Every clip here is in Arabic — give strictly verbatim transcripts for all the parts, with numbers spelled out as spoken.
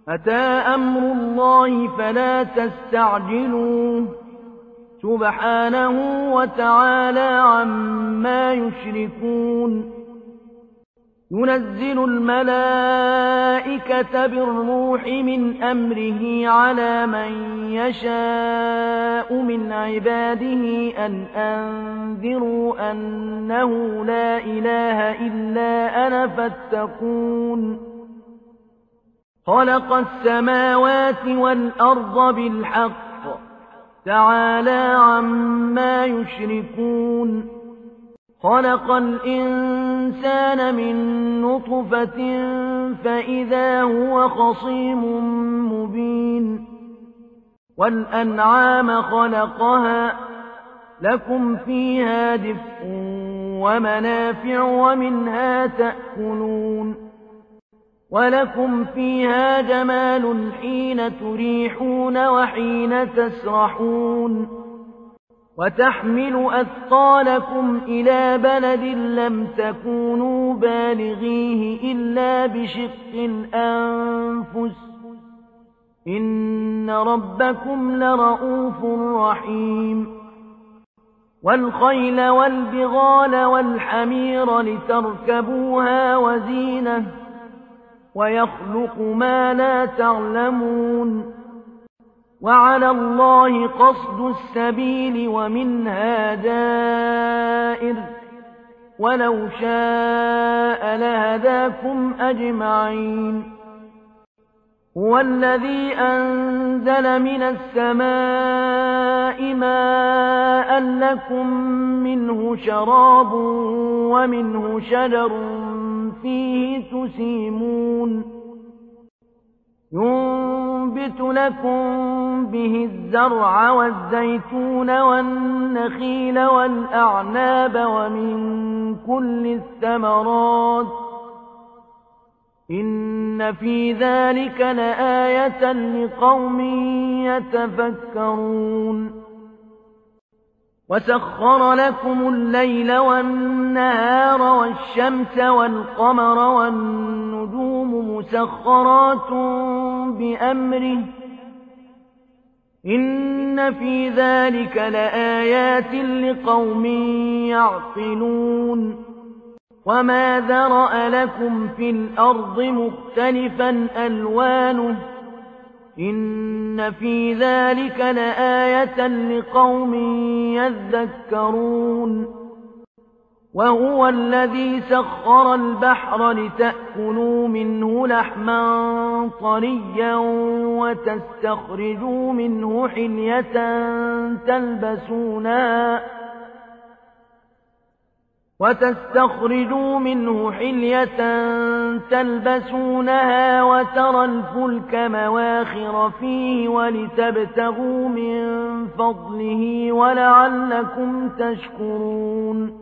أتى أمر الله فلا تستعجلوه سبحانه وتعالى عما يشركون ينزل الملائكة بالروح من أمره على من يشاء من عباده أن أنذروا أنه لا إله إلا أنا فاتقون خلق السماوات والأرض بالحق تعالى عما يشركون خلق الإنسان من نطفة فإذا هو خصيم مبين والأنعام خلقها لكم فيها دفء ومنافع ومنها تأكلون ولكم فيها جمال حين تريحون وحين تسرحون وتحمل أثقالكم إلى بلد لم تكونوا بالغيه إلا بشق الأنفس إن ربكم لرؤوف رحيم والخيل والبغال والحمير لتركبوها وزينة ويخلق ما لا تعلمون وعلى الله قصد السبيل ومنها دائر ولو شاء لهداكم أجمعين هو الذي أنزل من السماء ماء لكم منه شراب ومنه شجر فيه تسيمون ينبت لكم به الزرع والزيتون والنخيل والأعناب ومن كل الثمرات إن في ذلك لآية لقوم يتفكرون وسخر لكم الليل والنهار والشمس والقمر والنجوم مسخرات بأمره إن في ذلك لآيات لقوم يعقلون وما ذرأ لكم في الأرض مختلفا ألوانه إن في ذلك لآية لقوم يذكرون وهو الذي سخر البحر لتأكلوا منه لحما طريا وتستخرجوا منه حلية تلبسونها وتستخرجوا منه حلية تلبسونها وترى الفلك مواخر فيه ولتبتغوا من فضله ولعلكم تشكرون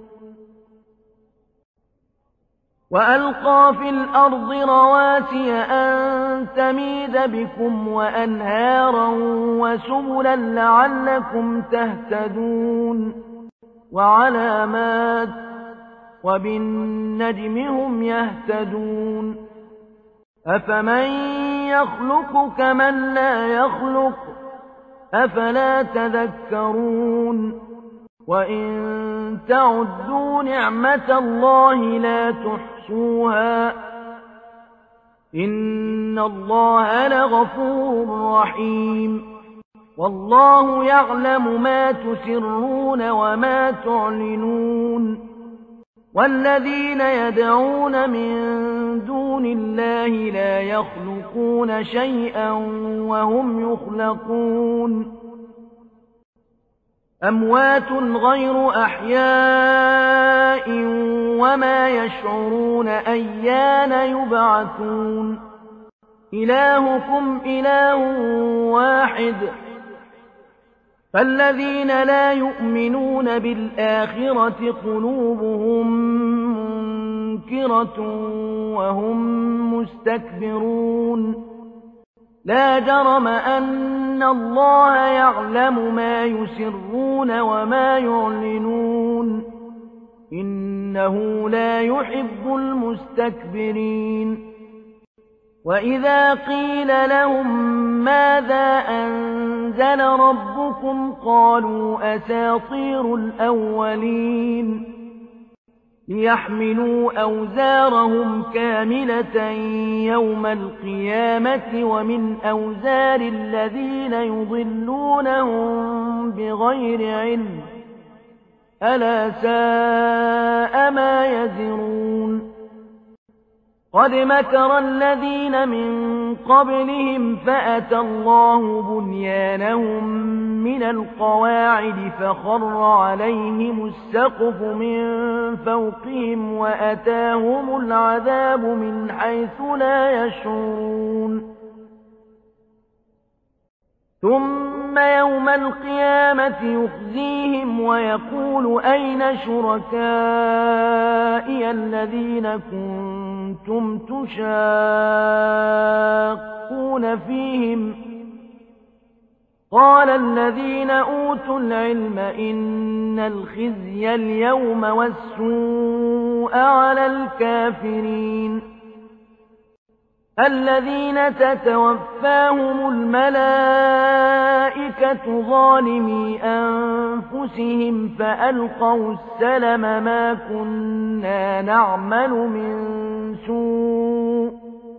وألقى في الأرض رواسي أن تميد بكم وأنهارا وسبلا لعلكم تهتدون وعلامات وبالنجم هم يهتدون أفمن يخلق كمن لا يخلق أفلا تذكرون وإن تعدوا نعمة الله لا تحصوها إن الله لغفور رحيم والله يعلم ما تسرون وما تعلنون والذين يدعون من دون الله لا يخلقون شيئا وهم يخلقون أموات غير أحياء وما يشعرون أيان يبعثون إلهكم إله واحد فالذين لا يؤمنون بالآخرة قلوبهم منكرة وهم مستكبرون لا جرم أن الله يعلم ما يسرون وما يعلنون إنه لا يحب المستكبرين وإذا قيل لهم ماذا أنزل ربكم قالوا أساطير الأولين ليحملوا أوزارهم كاملة يوم القيامة ومن أوزار الذين يضلونهم بغير علم ألا ساء ما يزرون قد مكر الذين من قبلهم فأتى الله بنيانهم من القواعد فخر عليهم السقف من فوقهم وأتاهم العذاب من حيث لا يشعرون ثم يوم القيامة يخزيهم ويقول أين شركائي الذين كنتم تشاقون فيهم قال الذين أوتوا العلم إن الخزي اليوم والسوء على الكافرين الذين تتوفاهم الملائكة ظالمي أنفسهم فألقوا السلم ما كنا نعمل من سوء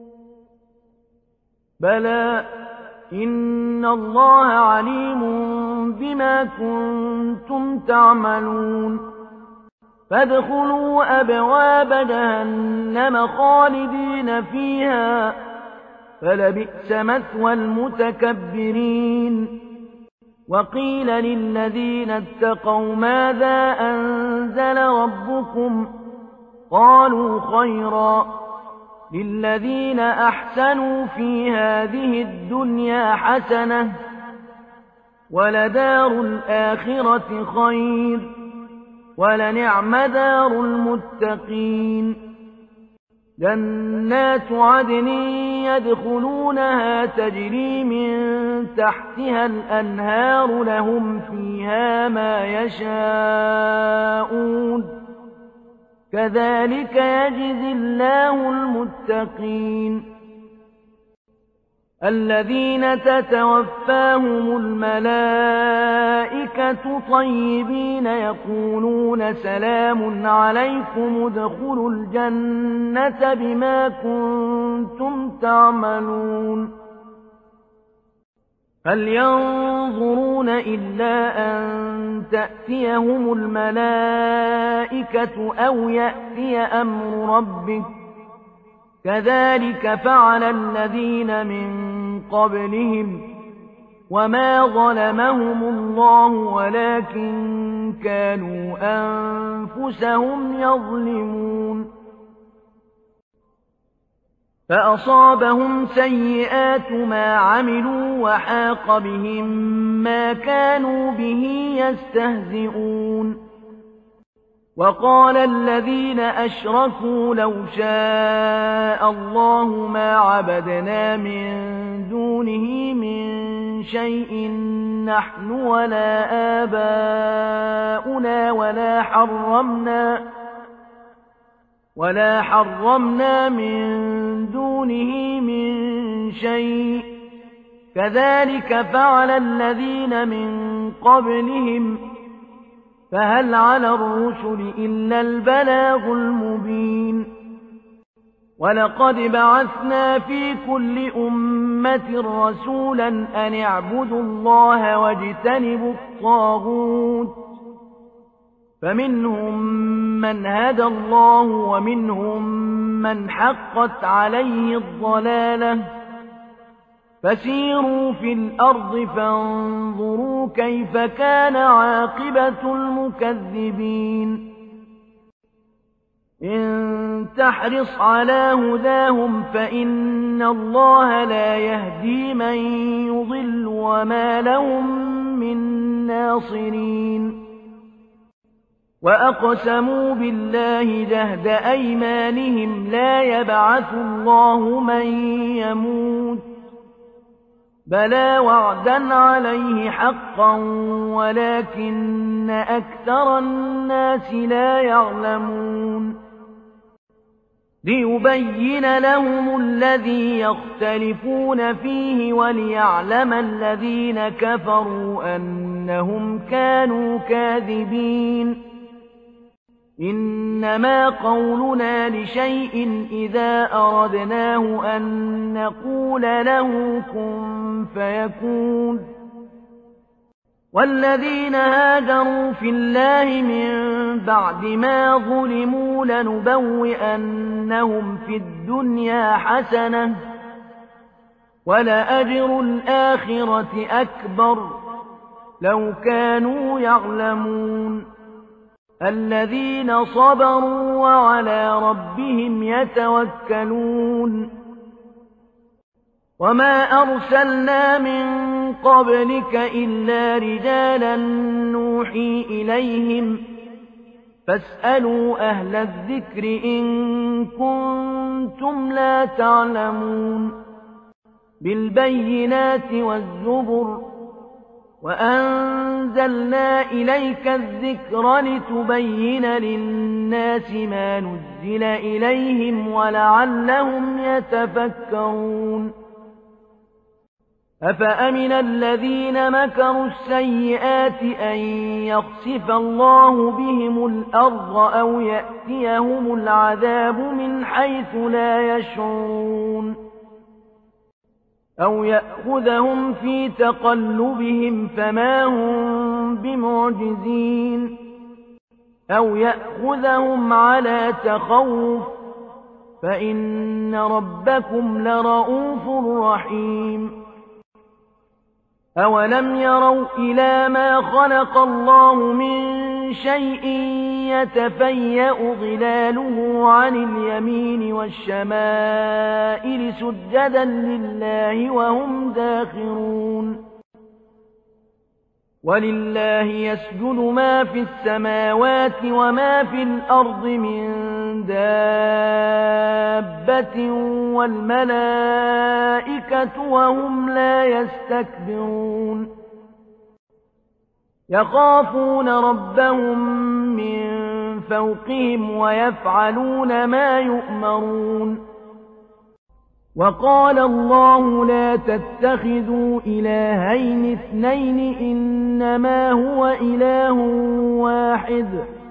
بلى إن الله عليم بما كنتم تعملون فادخلوا أبواب جهنم خالدين فيها فلبئس مثوى المتكبرين وقيل للذين اتقوا ماذا أنزل ربكم قالوا خيرا للذين أحسنوا في هذه الدنيا حسنة ولدار الآخرة خير ولنعم دار المتقين جنات عدن يدخلونها تجري من تحتها الأنهار لهم فيها ما يشاءون كذلك يجزي الله المتقين الذين تتوفاهم الملائكة طيبين يقولون سلام عليكم ادخلوا الجنة بما كنتم تعملون هل ينظرون إلا أن تأتيهم الملائكة أو يأتي أمر ربك كذلك فعل الذين من قبلهم وما ظلمهم الله ولكن كانوا أنفسهم يظلمون فأصابهم سيئات ما عملوا وحاق بهم ما كانوا به يستهزئون وقال الذين أشركوا لو شاء الله ما عبدنا من دونه من شيء نحن ولا آباؤنا ولا حرمنا ولا حرمنا من دونه من شيء كذلك فعل الذين من قبلهم فهل على الرسل إلا البلاغ المبين ولقد بعثنا في كل أمة رسولا أن اعبدوا الله واجتنبوا الطاغوت فمنهم من هدى الله ومنهم من حقت عليه الضلالة فسيروا في الأرض فانظروا كيف كان عاقبة المكذبين إن تحرص على هداهم فإن الله لا يهدي من يضل وما لهم من ناصرين وأقسموا بالله جهد أيمانهم لا يبعث الله من يموت بلى وعدا عليه حقا ولكن أكثر الناس لا يعلمون ليبين لهم الذي يختلفون فيه وليعلم الذين كفروا أنهم كانوا كاذبين إنما قولنا لشيء إذا أردناه أن نقول له كن فيكون والذين هاجروا في الله من بعد ما ظلموا لنبوئنهم في الدنيا حسنة ولأجر الآخرة أكبر لو كانوا يعلمون الذين صبروا وعلى ربهم يتوكلون وما أرسلنا من قبلك إلا رجالا نوحي إليهم فاسألوا أهل الذكر إن كنتم لا تعلمون بالبينات والزبر وأنزلنا إليك الذكر لتبين للناس ما نزل إليهم ولعلهم يتفكرون أفأمن الذين مكروا السيئات أن يخسف الله بهم الأرض أو يأتيهم العذاب من حيث لا يشعرون أو يأخذهم في تقلبهم فما هم بمعجزين أو يأخذهم على تخوف فإن ربكم لرؤوف رحيم أولم يروا إلى ما خلق الله من شيء يتفيأ ظلاله عن اليمين والشمائل سجدا لله وهم داخرون ولله يسجد ما في السماوات وما في الأرض من دابة والملائكة وهم لا يستكبرون يخافون ربهم من فوقهم ويفعلون ما يؤمرون وقال الله لا تتخذوا إلهين اثنين إنما هو إله واحد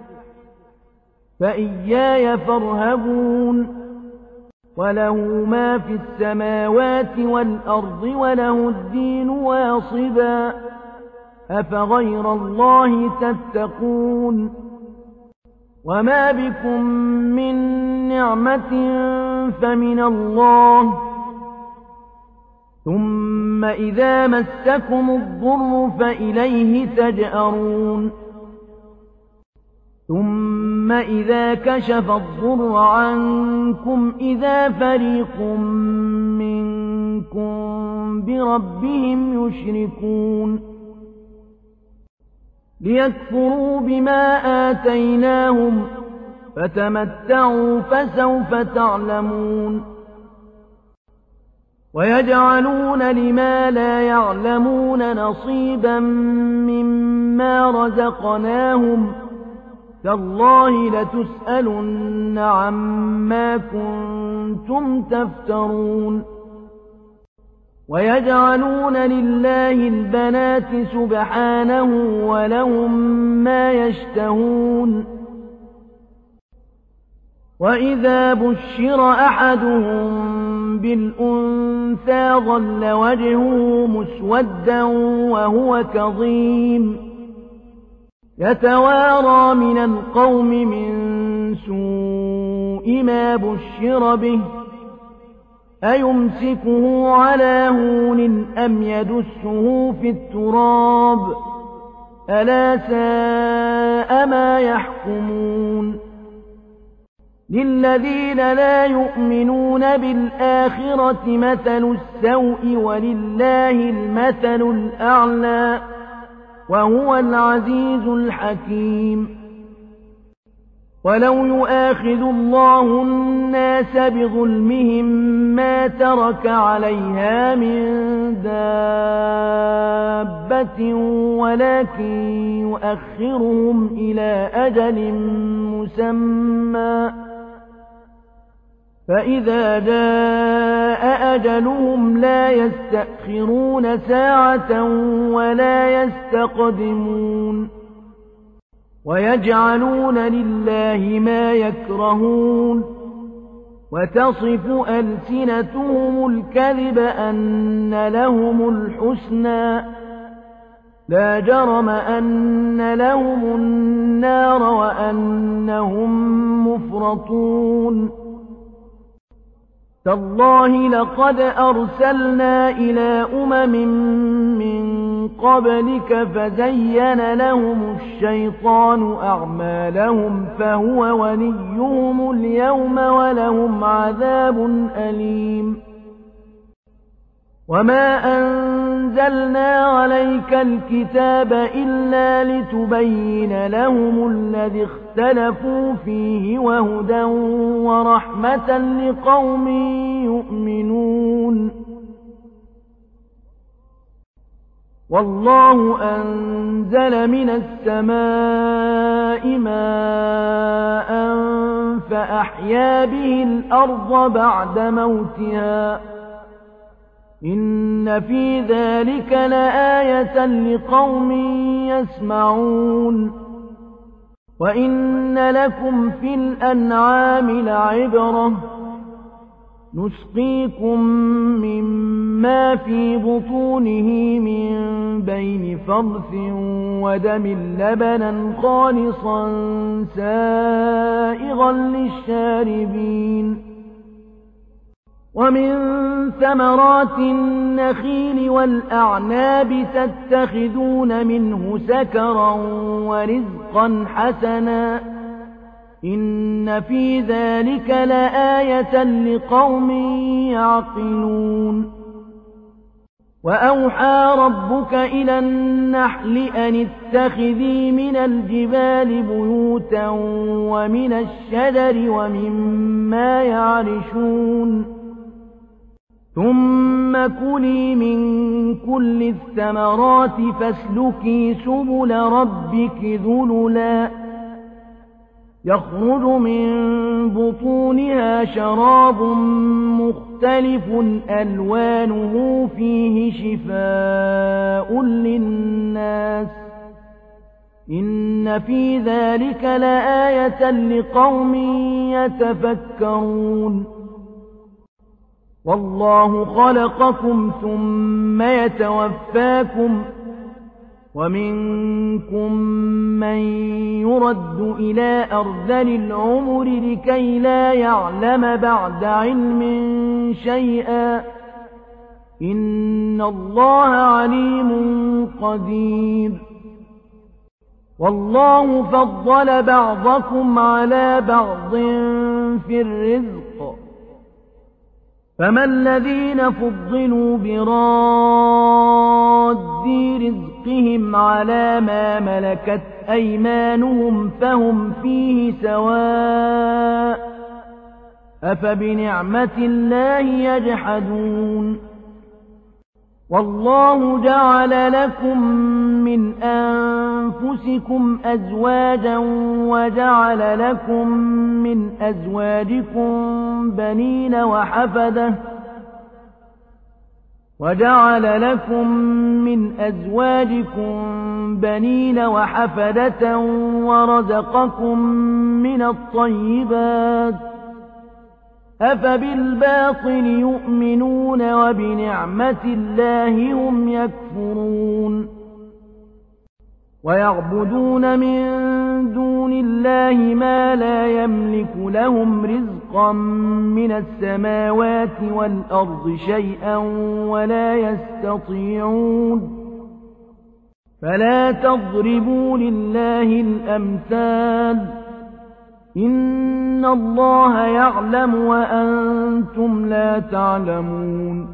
فإياي فارهبون وله ما في السماوات والأرض وله الدين واصبا أفغير الله تتقون وما بكم من نعمة فمن الله ثم إذا مسكم الضر فإليه تجأرون ثم إذا كشف الضر عنكم إذا فريق منكم بربهم يشركون ليكفروا بما آتيناهم فتمتعوا فسوف تعلمون ويجعلون لما لا يعلمون نصيبا مما رزقناهم تالله لتسألن عما كنتم تفترون ويجعلون لله البنات سبحانه ولهم ما يشتهون وإذا بشر أحدهم بالأنثى ظل وجهه مسودا وهو كظيم يتوارى من القوم من سوء ما بشر به أيمسكه على هون أم يدسه في التراب ألا ساء ما يحكمون للذين لا يؤمنون بالآخرة مثل السوء ولله المثل الأعلى وهو العزيز الحكيم ولو يؤاخذ الله الناس بظلمهم ما ترك عليها من دابة ولكن يؤخرهم إلى أجل مسمى فإذا جاء أجلهم لا يستأخرون ساعة ولا يستقدمون ويجعلون لله ما يكرهون وتصف ألسنتهم الكذب أن لهم الحسنى لا جرم أن لهم النار وأنهم مفرطون تالله لقد أرسلنا إلى أمم من قبلك فزين لهم الشيطان أعمالهم فهو وليهم اليوم ولهم عذاب أليم وما أنزلنا عليك الكتاب إلا لتبين لهم الذي اختلفوا فيه وهدى ورحمة لقوم يؤمنون والله أنزل من السماء ماء فأحيا به الأرض بعد موتها إن في ذلك لآية لقوم يسمعون وإن لكم في الأنعام لعبرة نسقيكم مما في بطونه من بين فرث ودم لبنا خالصا سائغا للشاربين ومن ثمرات النخيل والأعناب تتخذون منه سكرا ورزقا حسنا إن في ذلك لآية لقوم يعقلون وأوحى ربك إلى النحل أن اتخذي من الجبال بيوتا ومن الشجر ومما يعرشون ثم كلي من كل الثمرات فاسلكي سبل ربك ذللا يخرج من بطونها شراب مختلف ألوانه فيه شفاء للناس إن في ذلك لآية لقوم يتفكرون والله خلقكم ثم يتوفاكم ومنكم من يرد إلى أرذل العمر لكي لا يعلم بعد علم شيئا إن الله عليم قدير والله فضل بعضكم على بعض في الرزق فما الذين فضلوا براد رزقهم على ما ملكت أيمانهم فهم فيه سواء أفبنعمة الله يجحدون والله جعل لكم من أنفسكم أزواجا وجعل لكم من أزواجكم بنين وحفدة وجعل لكم من أزواجكم بنين وحفدة ورزقكم من الطيبات أفبالباطل يؤمنون وبنعمة الله هم يكفرون ويعبدون من دون الله ما لا يملك لهم رزقا من السماوات والأرض شيئا ولا يستطيعون فلا تضربوا لله الأمثال إن الله يعلم وأنتم لا تعلمون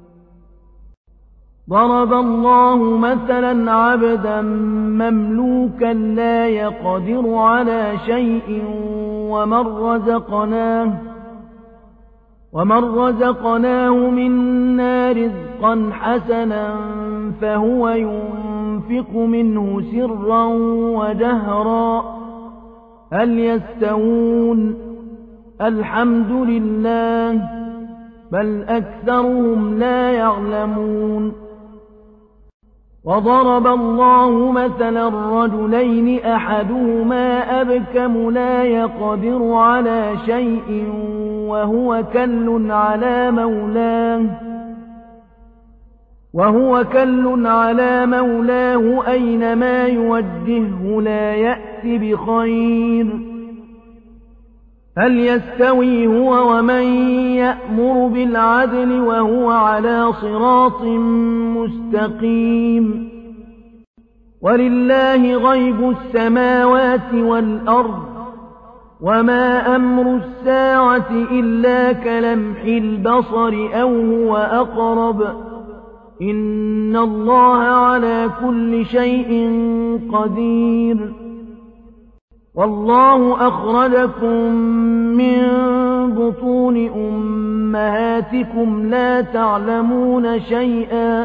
ضرب الله مثلا عبدا مملوكا لا يقدر على شيء ومن رزقناه ومن رزقناه منا رزقا حسنا فهو ينفق منه سرا وجهرا هل يستوون الحمد لله بل أكثرهم لا يعلمون وضرب الله مثلا الرجلين أحدهما أبكم لا يقدر على شيء وهو كل على مولاه وهو كل على مولاه أينما يوجهه لا يأت بخير هل يستوي هو ومن يأمر بالعدل وهو على صراط مستقيم ولله غيب السماوات والأرض وما أمر الساعة إلا كلمح البصر أو هو أقرب إن الله على كل شيء قدير والله أخرجكم من بطون أمهاتكم لا تعلمون شيئا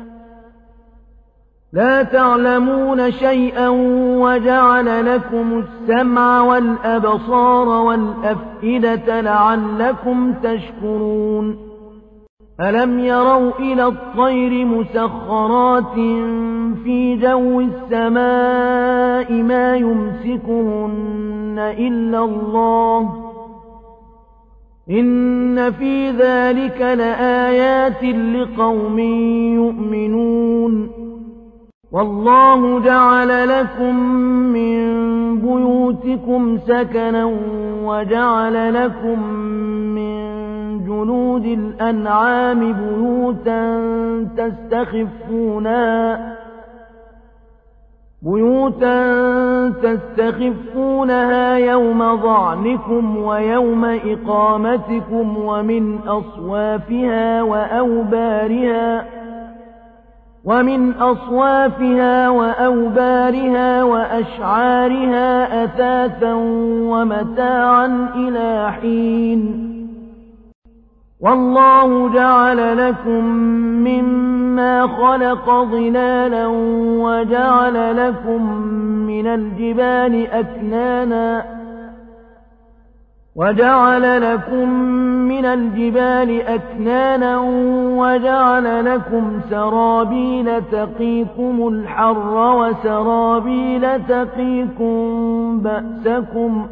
لا تعلمون شيئا وجعل لكم السمع والأبصار والأفئدة لعلكم تشكرون ألم يروا إلى الطير مسخرات في جو السماء ما يمسكهن إلا الله إن في ذلك لآيات لقوم يؤمنون والله جعل لكم من بيوتكم سكنا وجعل لكم من جلود الأنعام بيوتا تستخفونها بيوتا تستخفونها يوم ظعنكم ويوم إقامتكم ومن أصوافها وأوبارها ومن أصوافها وأوبارها وأشعارها أثاثا ومتاعا إلى حين والله جعل لكم مما خلق ظلالا وجعل لكم من الجبال أكنانا وجعل لكم من الجبال أكنانا وجعل لكم سرابيل تقيكم الحر وسرابيل تقيكم بأسكم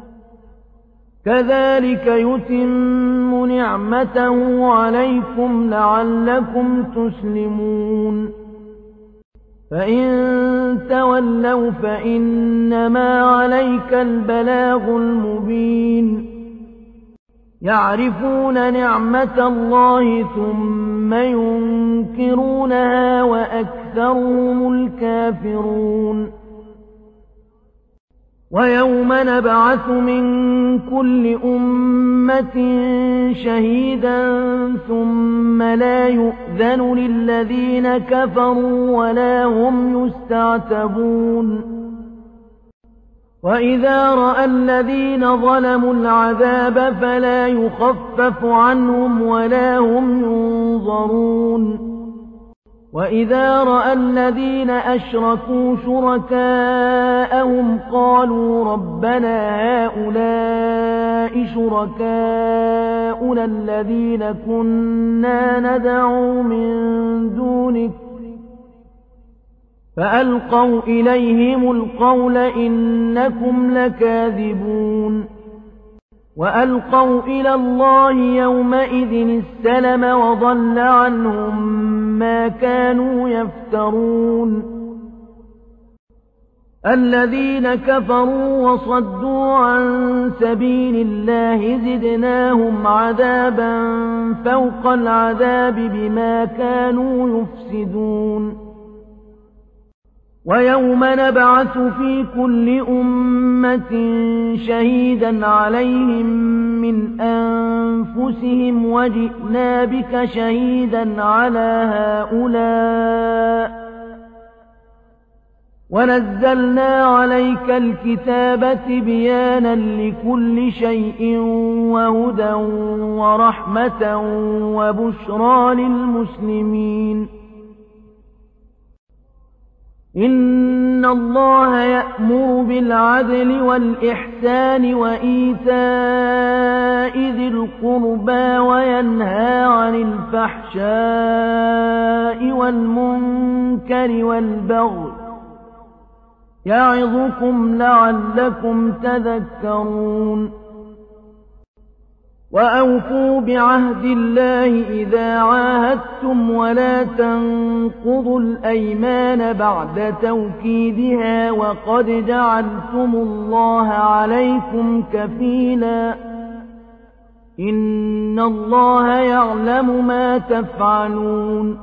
كذلك يتم نعمته عليكم لعلكم تسلمون فإن تولوا فإنما عليك البلاغ المبين يعرفون نعمة الله ثم ينكرونها وأكثرهم الكافرون ويوم نبعث من كل أمة شهيدا ثم لا يؤذن للذين كفروا ولا هم يستعتبون وإذا رأى الذين ظلموا العذاب فلا يخفف عنهم ولا هم ينظرون وإذا رأى الذين أشركوا شركاءهم قالوا ربنا هؤلاء شركاؤنا الذين كنا ندعو من دونك فألقوا إليهم القول إنكم لكاذبون وألقوا إلى الله يومئذ السلم وضل عنهم ما كانوا يفترون الذين كفروا وصدوا عن سبيل الله زدناهم عذابا فوق العذاب بما كانوا يفسدون ويوم نبعث في كل أمة شهيدا عليهم من أنفسهم وجئنا بك شهيدا على هؤلاء ونزلنا عليك الكتاب تبيانا لكل شيء وهدى ورحمة وبشرى للمسلمين إن إن الله يأمر بالعدل والإحسان وإيتاء ذي القربى وينهى عن الفحشاء والمنكر والبغي يعظكم لعلكم تذكرون وأوفوا بعهد الله إذا عاهدتم ولا تنقضوا الأيمان بعد توكيدها وقد جعلتم الله عليكم كفيلا إن الله يعلم ما تفعلون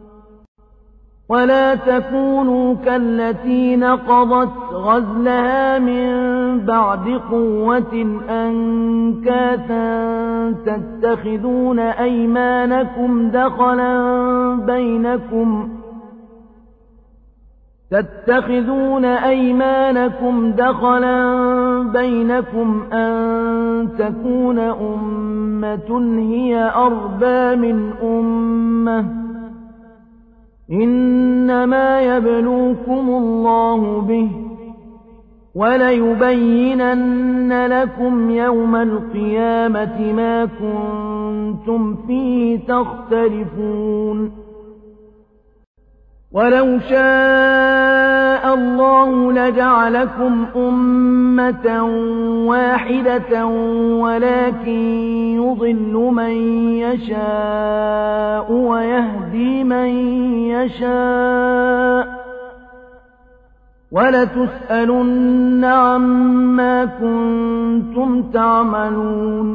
ولا تكونوا كالتي نقضت غزلها من بعد قوة أنكاثا تتخذون أيمانكم دخلا بينكم تتخذون أيمانكم دخلا بينكم أن تكون أمة هي أربى من أمة إنما يبلوكم الله به وليبينن لكم يوم القيامة ما كنتم فيه تختلفون ولو شاء الله لجعلكم أمة واحدة ولكن يضل من يشاء ويهدي من يشاء ولتسألن عما كنتم تعملون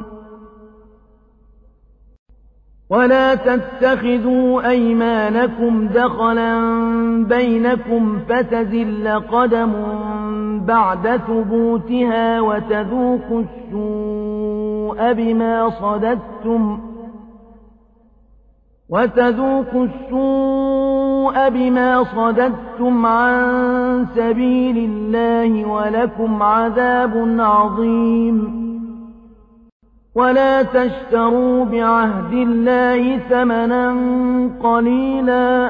ولا تتخذوا أيمانكم دخلا بينكم فتزل قدم بعد ثبوتها وتذوقوا السوء بما صددتم وتذوقوا السوء بما صددتم عن سبيل الله ولكم عذاب عظيم ولا تشتروا بعهد الله ثمنا قليلا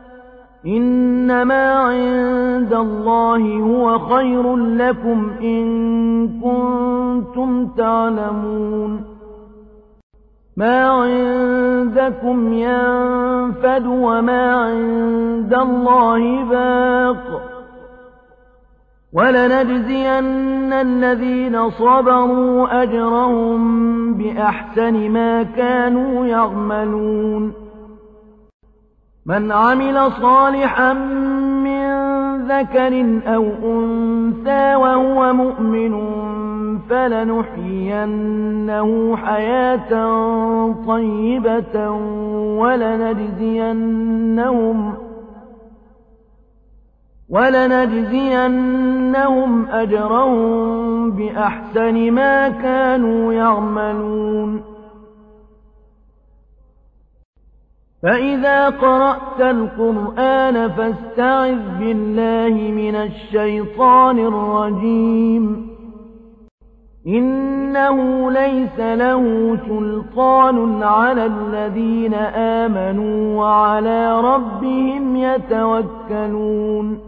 إنما عند الله هو خير لكم إن كنتم تعلمون ما عندكم ينفد وما عند الله باق ولنجزين الذين صبروا أجرهم بأحسن ما كانوا يعملون من عمل صالحا من ذكر أو أنثى وهو مؤمن فلنحيينه حياة طيبة ولنجزينهم ولنجزينهم أجرهم بأحسن ما كانوا يعملون فإذا قرأت القرآن فاستعذ بالله من الشيطان الرجيم إنه ليس له سلطان على الذين آمنوا وعلى ربهم يتوكلون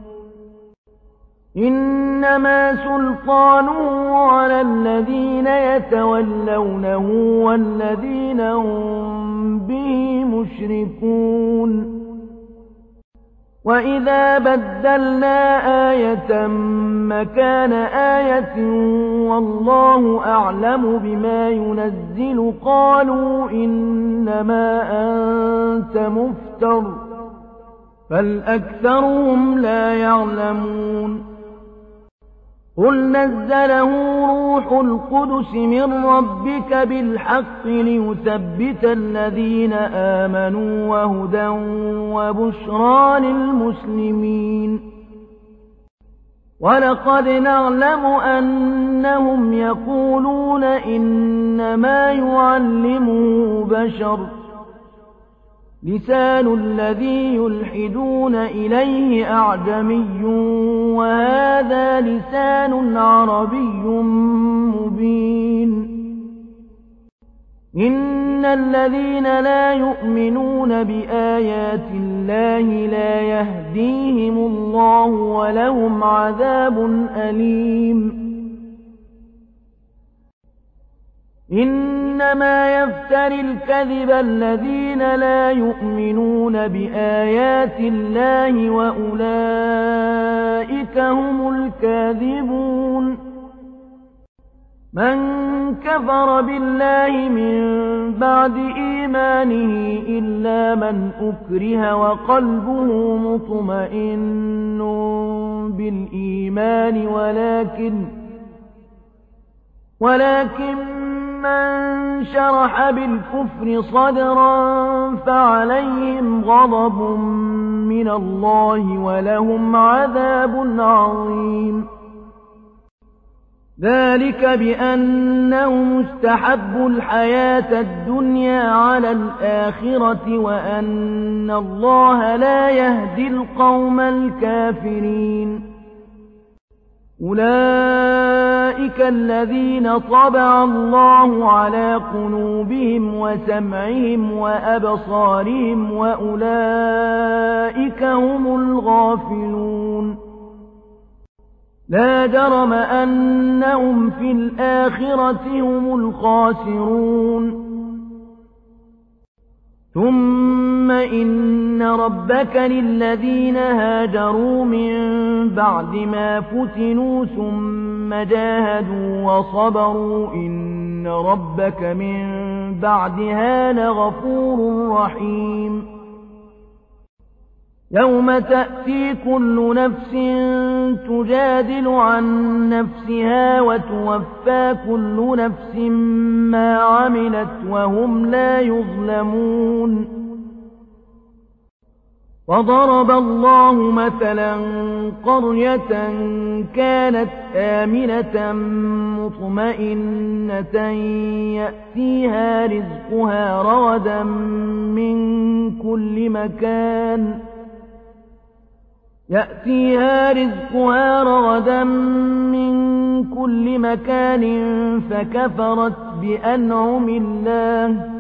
إنما سلطانه على الذين يتولونه والذين هم به مشركون وإذا بدلنا آية مكان آية والله أعلم بما ينزل قالوا إنما أنت مفتر بل أكثرهم لا يعلمون قل نزله روح القدس من ربك بالحق ليثبت الذين آمنوا وهدى وبشرى للمسلمين ولقد نعلم أنهم يقولون إنما يعلمه بشر لسان الذي يلحدون إليه أعجمي وهذا لسان عربي مبين إن الذين لا يؤمنون بآيات الله لا يهديهم الله ولهم عذاب أليم. إنما يفتري الكذب الذين لا يؤمنون بآيات الله وأولئك هم الكاذبون. من كفر بالله من بعد إيمانه إلا من أكره وقلبه مطمئن بالإيمان ولكن ولكن من شرح بالكفر صدرا فعليهم غضب من الله ولهم عذاب عظيم. ذلك بأنهم استحبوا الحياة الدنيا على الآخرة وأن الله لا يهدي القوم الكافرين. أولئك الذين طبع الله على قلوبهم وسمعهم وأبصارهم وأولئك هم الغافلون. لا جرم أنهم في الآخرة هم الخاسرون. ثم إن ربك للذين هاجروا من بعد ما فتنوا ثم جاهدوا وصبروا إن ربك من بعدها لغفور رحيم. يوم تأتي كل نفس تجادل عن نفسها وتوفى كل نفس ما عملت وهم لا يظلمون. وضرب الله مثلا قرية كانت آمنة مطمئنة يأتيها رزقها رغدا من كل مكان يأتيها رزقها رغدا من كل مكان فكفرت بأنعم الله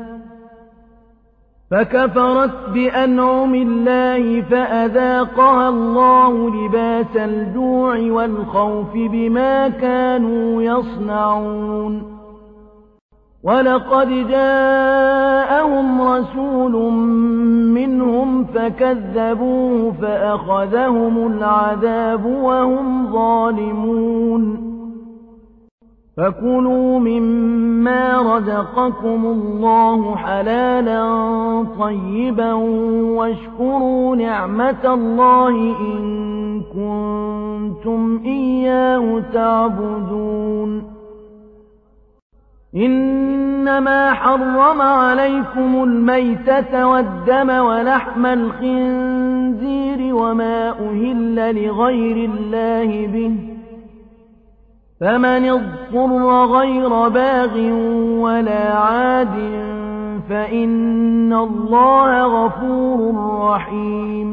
فكفرت بأنعم الله فأذاقها الله لباس الجوع والخوف بما كانوا يصنعون. ولقد جاءهم رسول منهم فكذبوه فأخذهم العذاب وهم ظالمون. فكلوا مما رزقكم الله حلالا طيبا واشكروا نعمة الله إن كنتم إياه تعبدون. إنما حرم عليكم الميتة والدم ولحم الخنزير وما أهل لغير الله به فمن اضطر غير باغ ولا عاد فإن الله غفور رحيم.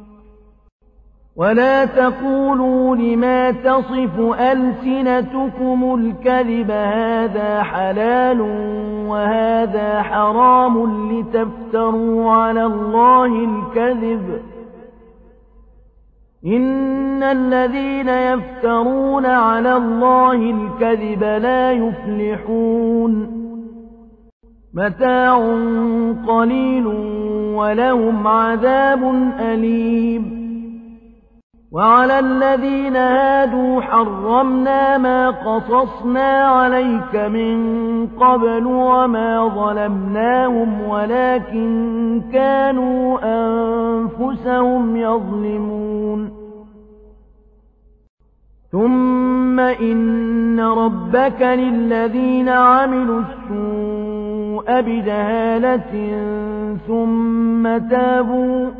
ولا تقولوا لما تصف ألسنتكم الكذب هذا حلال وهذا حرام لتفتروا على الله الكذب. إن الذين يفترون على الله الكذب لا يفلحون. متاع قليل ولهم عذاب أليم. وعلى الذين هادوا حرمنا ما قصصنا عليك من قبل وما ظلمناهم ولكن كانوا أنفسهم يظلمون. ثم إن ربك للذين عملوا السوء بجهالة ثم تابوا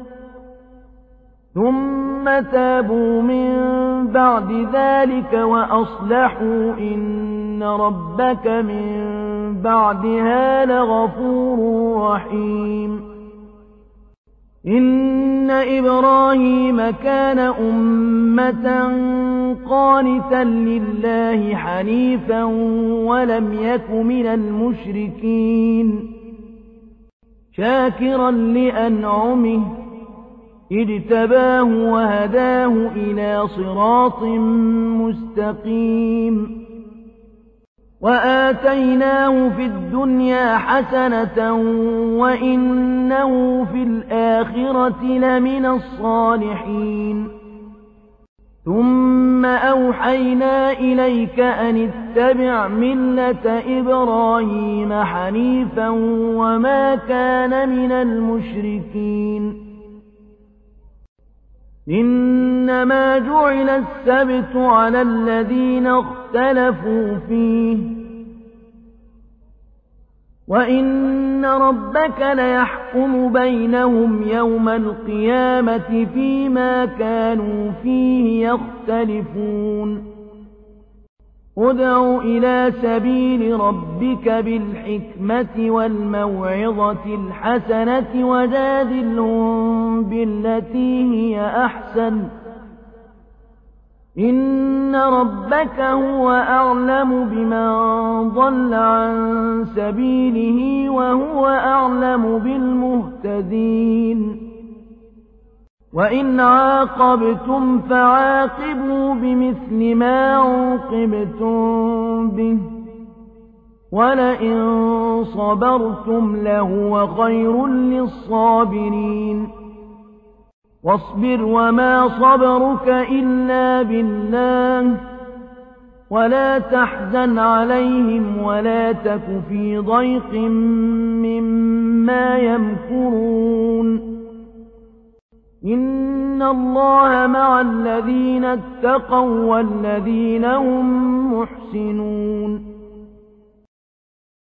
ثم تابوا من بعد ذلك وأصلحوا إن ربك من بعدها لغفور رحيم. إن إن إبراهيم كان أمة قانتا لله حنيفا ولم يك من المشركين شاكرا لأنعمه اجتباه وهداه إلى صراط مستقيم وآتيناه في الدنيا حسنة وإنه في الآخرة لمن الصالحين ثم أوحينا إليك أن اتبع ملة إبراهيم حنيفا وما كان من المشركين إنما جعل السبت على الذين اختلفوا فيه وإن ربك ليحكم بينهم يوم القيامة فيما كانوا فيه يختلفون ادع إلى سبيل ربك بالحكمة والموعظة الحسنة وجادلهم بالتي هي أحسن إن ربك هو أعلم بمن ضل عن سبيله وهو أعلم بالمهتدين وإن عاقبتم فعاقبوا بمثل ما عوقبتم به ولئن صبرتم لهو خير للصابرين واصبر وما صبرك إلا بالله ولا تحزن عليهم ولا تك في ضيق مما يمكرون إن الله مع الذين اتقوا والذين هم محسنون